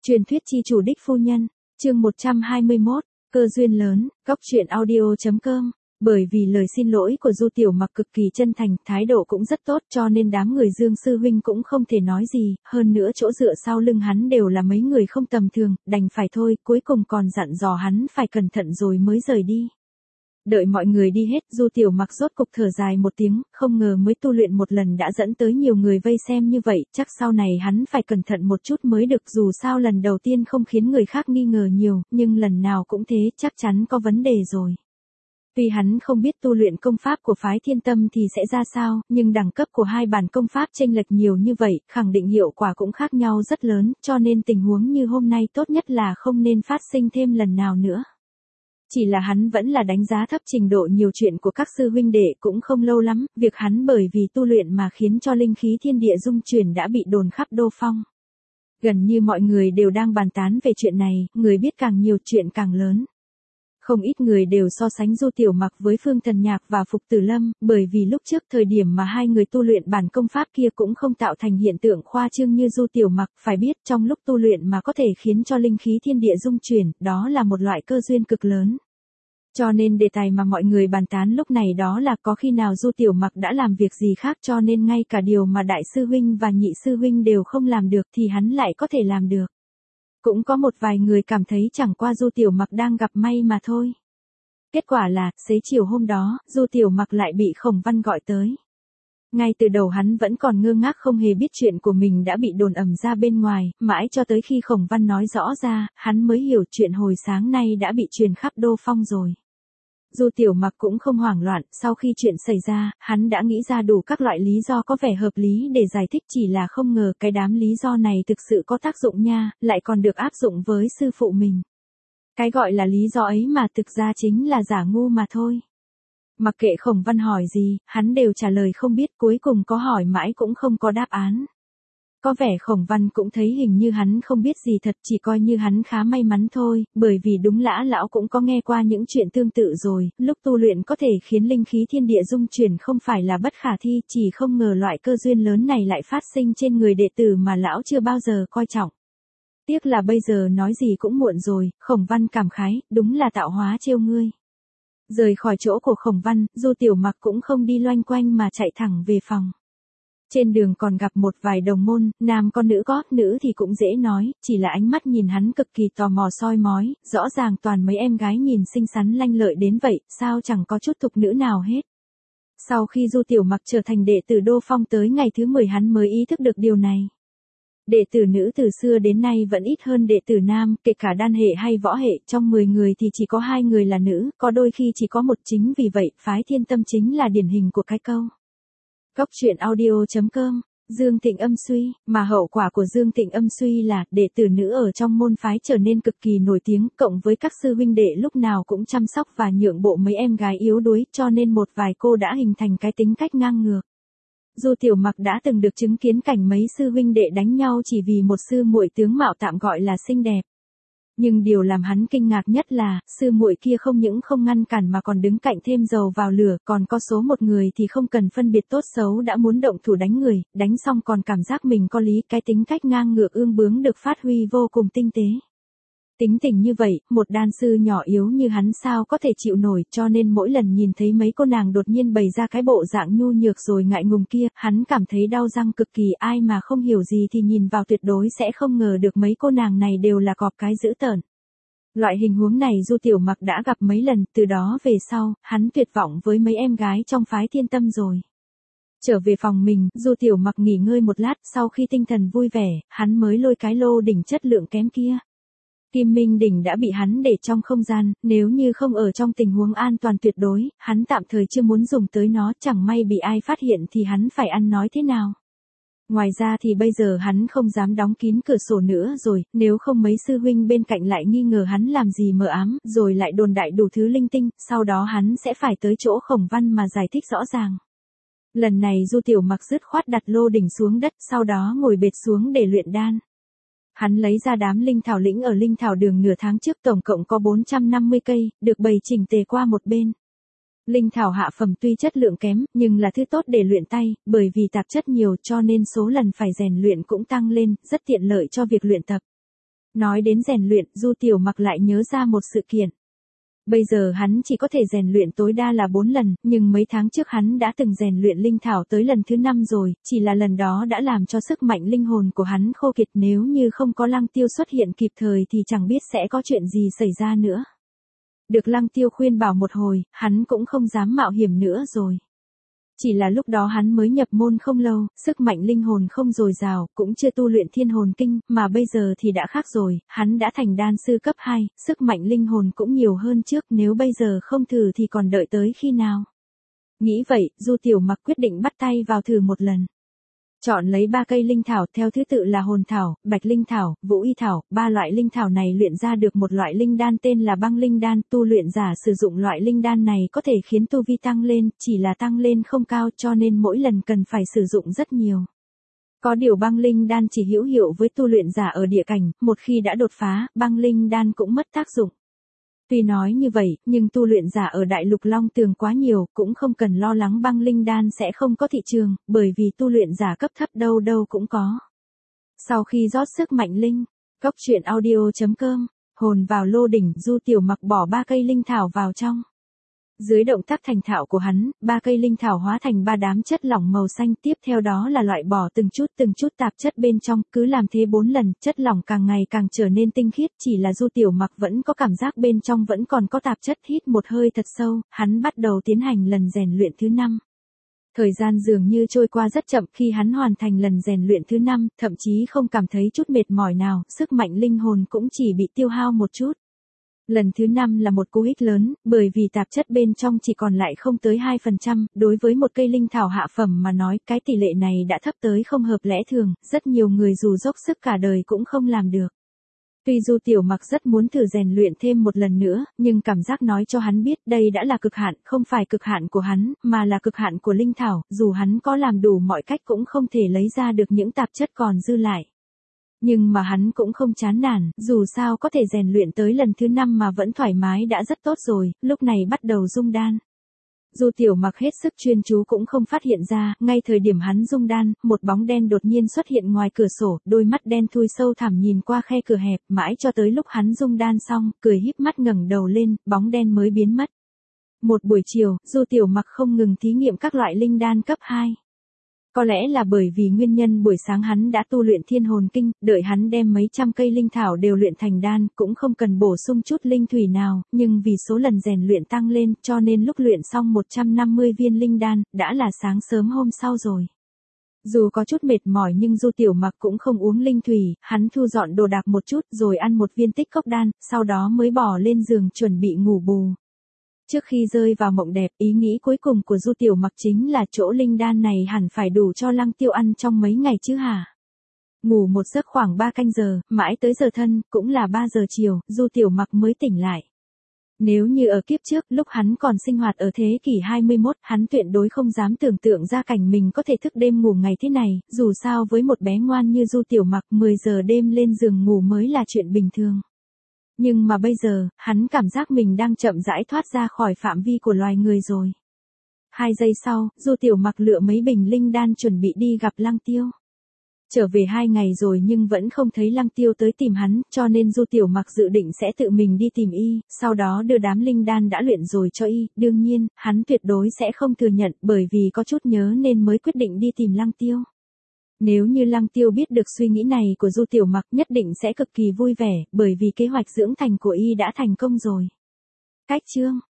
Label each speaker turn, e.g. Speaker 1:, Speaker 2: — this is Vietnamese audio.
Speaker 1: Truyền thuyết chi chủ đích phu nhân, chương 121, cơ duyên lớn, góc truyện audio.com. Bởi vì lời xin lỗi của Du Tiểu Mặc cực kỳ chân thành, thái độ cũng rất tốt cho nên đám người Dương Sư Huynh cũng không thể nói gì, hơn nữa chỗ dựa sau lưng hắn đều là mấy người không tầm thường, đành phải thôi, cuối cùng còn dặn dò hắn phải cẩn thận rồi mới rời đi. Đợi mọi người đi hết, Du Tiểu Mặc rốt cục thở dài một tiếng, không ngờ mới tu luyện một lần đã dẫn tới nhiều người vây xem như vậy, chắc sau này hắn phải cẩn thận một chút mới được, dù sao lần đầu tiên không khiến người khác nghi ngờ nhiều, nhưng lần nào cũng thế, chắc chắn có vấn đề rồi. Tuy hắn không biết tu luyện công pháp của phái Thiên Tâm thì sẽ ra sao, nhưng đẳng cấp của hai bản công pháp chênh lệch nhiều như vậy, khẳng định hiệu quả cũng khác nhau rất lớn, cho nên tình huống như hôm nay tốt nhất là không nên phát sinh thêm lần nào nữa. Chỉ là hắn vẫn là đánh giá thấp trình độ nhiều chuyện của các sư huynh đệ, cũng không lâu lắm, việc hắn bởi vì tu luyện mà khiến cho linh khí thiên địa dung chuyển đã bị đồn khắp Đô Phong. Gần như mọi người đều đang bàn tán về chuyện này, người biết càng nhiều chuyện càng lớn. Không ít người đều so sánh Du Tiểu Mặc với Phương Thần Nhạc và Phục Tử Lâm, bởi vì lúc trước thời điểm mà hai người tu luyện bản công pháp kia cũng không tạo thành hiện tượng khoa trương như Du Tiểu Mặc, phải biết trong lúc tu luyện mà có thể khiến cho linh khí thiên địa dung chuyển, đó là một loại cơ duyên cực lớn. Cho nên đề tài mà mọi người bàn tán lúc này đó là có khi nào Du Tiểu Mặc đã làm việc gì khác cho nên ngay cả điều mà Đại sư Huynh và Nhị sư Huynh đều không làm được thì hắn lại có thể làm được. Cũng có một vài người cảm thấy chẳng qua Du Tiểu Mặc đang gặp may mà thôi. Kết quả là, xế chiều hôm đó, Du Tiểu Mặc lại bị Khổng Văn gọi tới. Ngay từ đầu hắn vẫn còn ngơ ngác không hề biết chuyện của mình đã bị đồn ầm ra bên ngoài, mãi cho tới khi Khổng Văn nói rõ ra, hắn mới hiểu chuyện hồi sáng nay đã bị truyền khắp Đô Phong rồi. Du Tiểu Mặc cũng không hoảng loạn, sau khi chuyện xảy ra, hắn đã nghĩ ra đủ các loại lý do có vẻ hợp lý để giải thích, chỉ là không ngờ cái đám lý do này thực sự có tác dụng nha, lại còn được áp dụng với sư phụ mình. Cái gọi là lý do ấy mà thực ra chính là giả ngu mà thôi. Mặc kệ Khổng Văn hỏi gì, hắn đều trả lời không biết, cuối cùng có hỏi mãi cũng không có đáp án. Có vẻ Khổng Văn cũng thấy hình như hắn không biết gì thật, chỉ coi như hắn khá may mắn thôi, bởi vì đúng lã lão cũng có nghe qua những chuyện tương tự rồi, lúc tu luyện có thể khiến linh khí thiên địa dung chuyển không phải là bất khả thi, chỉ không ngờ loại cơ duyên lớn này lại phát sinh trên người đệ tử mà lão chưa bao giờ coi trọng. Tiếc là bây giờ nói gì cũng muộn rồi, Khổng Văn cảm khái, đúng là tạo hóa trêu ngươi. Rời khỏi chỗ của Khổng Văn, Du Tiểu Mặc cũng không đi loanh quanh mà chạy thẳng về phòng. Trên đường còn gặp một vài đồng môn, nam có nữ có, nữ thì cũng dễ nói, chỉ là ánh mắt nhìn hắn cực kỳ tò mò soi mói, rõ ràng toàn mấy em gái nhìn xinh xắn lanh lợi đến vậy, sao chẳng có chút thục nữ nào hết. Sau khi Du Tiểu Mặc trở thành đệ tử Đô Phong tới ngày thứ 10 hắn mới ý thức được điều này. Đệ tử nữ từ xưa đến nay vẫn ít hơn đệ tử nam, kể cả đan hệ hay võ hệ, trong 10 người thì chỉ có 2 người là nữ, có đôi khi chỉ có một, chính vì vậy, phái Thiên Tâm chính là điển hình của cái câu. Góc truyện audio.com, Dương Thịnh âm suy, mà hậu quả của Dương Thịnh âm suy là đệ tử nữ ở trong môn phái trở nên cực kỳ nổi tiếng, cộng với các sư huynh đệ lúc nào cũng chăm sóc và nhượng bộ mấy em gái yếu đuối, cho nên một vài cô đã hình thành cái tính cách ngang ngược. Du Tiểu Mặc đã từng được chứng kiến cảnh mấy sư huynh đệ đánh nhau chỉ vì một sư muội tướng mạo tạm gọi là xinh đẹp. Nhưng điều làm hắn kinh ngạc nhất là, sư muội kia không những không ngăn cản mà còn đứng cạnh thêm dầu vào lửa, còn có số một người thì không cần phân biệt tốt xấu đã muốn động thủ đánh người, đánh xong còn cảm giác mình có lý, cái tính cách ngang ngược ương bướng được phát huy vô cùng tinh tế. Tính tình như vậy, một đan sư nhỏ yếu như hắn sao có thể chịu nổi, cho nên mỗi lần nhìn thấy mấy cô nàng đột nhiên bày ra cái bộ dạng nhu nhược rồi ngại ngùng kia, hắn cảm thấy đau răng cực kỳ, ai mà không hiểu gì thì nhìn vào tuyệt đối sẽ không ngờ được mấy cô nàng này đều là cọp cái dữ tợn. Loại hình huống này Du Tiểu Mặc đã gặp mấy lần, từ đó về sau, hắn tuyệt vọng với mấy em gái trong phái Thiên Tâm rồi. Trở về phòng mình, Du Tiểu Mặc nghỉ ngơi một lát, sau khi tinh thần vui vẻ, hắn mới lôi cái lô đỉnh chất lượng kém kia. Kim Minh đỉnh đã bị hắn để trong không gian, nếu như không ở trong tình huống an toàn tuyệt đối, hắn tạm thời chưa muốn dùng tới nó, chẳng may bị ai phát hiện thì hắn phải ăn nói thế nào. Ngoài ra thì bây giờ hắn không dám đóng kín cửa sổ nữa rồi, nếu không mấy sư huynh bên cạnh lại nghi ngờ hắn làm gì mờ ám, rồi lại đồn đại đủ thứ linh tinh, sau đó hắn sẽ phải tới chỗ Khổng Văn mà giải thích rõ ràng. Lần này Du Tiểu Mặc dứt khoát đặt lô đỉnh xuống đất, sau đó ngồi bệt xuống để luyện đan. Hắn lấy ra đám linh thảo lĩnh ở linh thảo đường nửa tháng trước, tổng cộng có 450 cây, được bày chỉnh tề qua một bên. Linh thảo hạ phẩm tuy chất lượng kém, nhưng là thứ tốt để luyện tay, bởi vì tạp chất nhiều cho nên số lần phải rèn luyện cũng tăng lên, rất tiện lợi cho việc luyện tập. Nói đến rèn luyện, Du Tiểu Mặc lại nhớ ra một sự kiện. Bây giờ hắn chỉ có thể rèn luyện tối đa là 4 lần, nhưng mấy tháng trước hắn đã từng rèn luyện linh thảo tới lần thứ 5 rồi, chỉ là lần đó đã làm cho sức mạnh linh hồn của hắn khô kiệt, nếu như không có Lăng Tiêu xuất hiện kịp thời thì chẳng biết sẽ có chuyện gì xảy ra nữa. Được Lăng Tiêu khuyên bảo một hồi, hắn cũng không dám mạo hiểm nữa rồi. Chỉ là lúc đó hắn mới nhập môn không lâu, sức mạnh linh hồn không dồi dào, cũng chưa tu luyện thiên hồn kinh, mà bây giờ thì đã khác rồi, hắn đã thành đan sư cấp 2, sức mạnh linh hồn cũng nhiều hơn trước, nếu bây giờ không thử thì còn đợi tới khi nào. Nghĩ vậy, Du Tiểu Mặc quyết định bắt tay vào thử một lần. Chọn lấy 3 cây linh thảo theo thứ tự là hồn thảo, bạch linh thảo, vũ y thảo, 3 loại linh thảo này luyện ra được một loại linh đan tên là băng linh đan, tu luyện giả sử dụng loại linh đan này có thể khiến tu vi tăng lên, chỉ là tăng lên không cao cho nên mỗi lần cần phải sử dụng rất nhiều. Có điều băng linh đan chỉ hữu hiệu với tu luyện giả ở địa cảnh, một khi đã đột phá, băng linh đan cũng mất tác dụng. Tuy nói như vậy, nhưng tu luyện giả ở Đại Lục Long Tường quá nhiều, cũng không cần lo lắng băng linh đan sẽ không có thị trường, bởi vì tu luyện giả cấp thấp đâu đâu cũng có. Sau khi rót sức mạnh linh, cốc truyện audio.com, hồn vào lô đỉnh, Du Tiểu Mặc bỏ 3 cây linh thảo vào trong. Dưới động tác thành thạo của hắn, 3 cây linh thảo hóa thành 3 đám chất lỏng màu xanh, tiếp theo đó là loại bỏ từng chút tạp chất bên trong, cứ làm thế 4 lần, chất lỏng càng ngày càng trở nên tinh khiết, chỉ là Du Tiểu Mặc vẫn có cảm giác bên trong vẫn còn có tạp chất, hít một hơi thật sâu, hắn bắt đầu tiến hành lần rèn luyện thứ 5. Thời gian dường như trôi qua rất chậm, khi hắn hoàn thành lần rèn luyện thứ 5, thậm chí không cảm thấy chút mệt mỏi nào, sức mạnh linh hồn cũng chỉ bị tiêu hao một chút. Lần thứ 5 là một cú hích lớn, bởi vì tạp chất bên trong chỉ còn lại không tới 2%, đối với một cây linh thảo hạ phẩm mà nói, cái tỷ lệ này đã thấp tới không hợp lẽ thường, rất nhiều người dù dốc sức cả đời cũng không làm được. Tuy Du Tiểu Mặc rất muốn thử rèn luyện thêm một lần nữa, nhưng cảm giác nói cho hắn biết đây đã là cực hạn, không phải cực hạn của hắn, mà là cực hạn của linh thảo, dù hắn có làm đủ mọi cách cũng không thể lấy ra được những tạp chất còn dư lại. Nhưng mà hắn cũng không chán nản, dù sao có thể rèn luyện tới lần thứ 5 mà vẫn thoải mái đã rất tốt rồi, lúc này bắt đầu dung đan. Du Tiểu Mặc hết sức chuyên chú cũng không phát hiện ra, ngay thời điểm hắn dung đan, một bóng đen đột nhiên xuất hiện ngoài cửa sổ, đôi mắt đen thui sâu thẳm nhìn qua khe cửa hẹp, mãi cho tới lúc hắn dung đan xong, cười híp mắt ngẩng đầu lên, bóng đen mới biến mất. Một buổi chiều, Du Tiểu Mặc không ngừng thí nghiệm các loại linh đan cấp 2. Có lẽ là bởi vì nguyên nhân buổi sáng hắn đã tu luyện thiên hồn kinh, đợi hắn đem mấy trăm cây linh thảo đều luyện thành đan, cũng không cần bổ sung chút linh thủy nào, nhưng vì số lần rèn luyện tăng lên, cho nên lúc luyện xong 150 viên linh đan, đã là sáng sớm hôm sau rồi. Dù có chút mệt mỏi nhưng Du Tiểu Mặc cũng không uống linh thủy, hắn thu dọn đồ đạc một chút rồi ăn một viên tích cốc đan, sau đó mới bỏ lên giường chuẩn bị ngủ bù. Trước khi rơi vào mộng đẹp, ý nghĩ cuối cùng của Du Tiểu Mặc chính là chỗ linh đan này hẳn phải đủ cho Lăng Tiêu ăn trong mấy ngày chứ hả? Ngủ một giấc khoảng 3 canh giờ, mãi tới giờ thân, cũng là 3 giờ chiều, Du Tiểu Mặc mới tỉnh lại. Nếu như ở kiếp trước, lúc hắn còn sinh hoạt ở thế kỷ 21, hắn tuyệt đối không dám tưởng tượng ra cảnh mình có thể thức đêm ngủ ngày thế này, dù sao với một bé ngoan như Du Tiểu Mặc 10 giờ đêm lên giường ngủ mới là chuyện bình thường. Nhưng mà bây giờ, hắn cảm giác mình đang chậm rãi thoát ra khỏi phạm vi của loài người rồi. 2 giây sau, Du Tiểu Mặc lựa mấy bình linh đan chuẩn bị đi gặp Lăng Tiêu. Trở về 2 ngày rồi nhưng vẫn không thấy Lăng Tiêu tới tìm hắn, cho nên Du Tiểu Mặc dự định sẽ tự mình đi tìm y, sau đó đưa đám linh đan đã luyện rồi cho y, đương nhiên, hắn tuyệt đối sẽ không thừa nhận bởi vì có chút nhớ nên mới quyết định đi tìm Lăng Tiêu. Nếu như Lăng Tiêu biết được suy nghĩ này của Du Tiểu Mặc nhất định sẽ cực kỳ vui vẻ, bởi vì kế hoạch dưỡng thành của y đã thành công rồi. Cách chương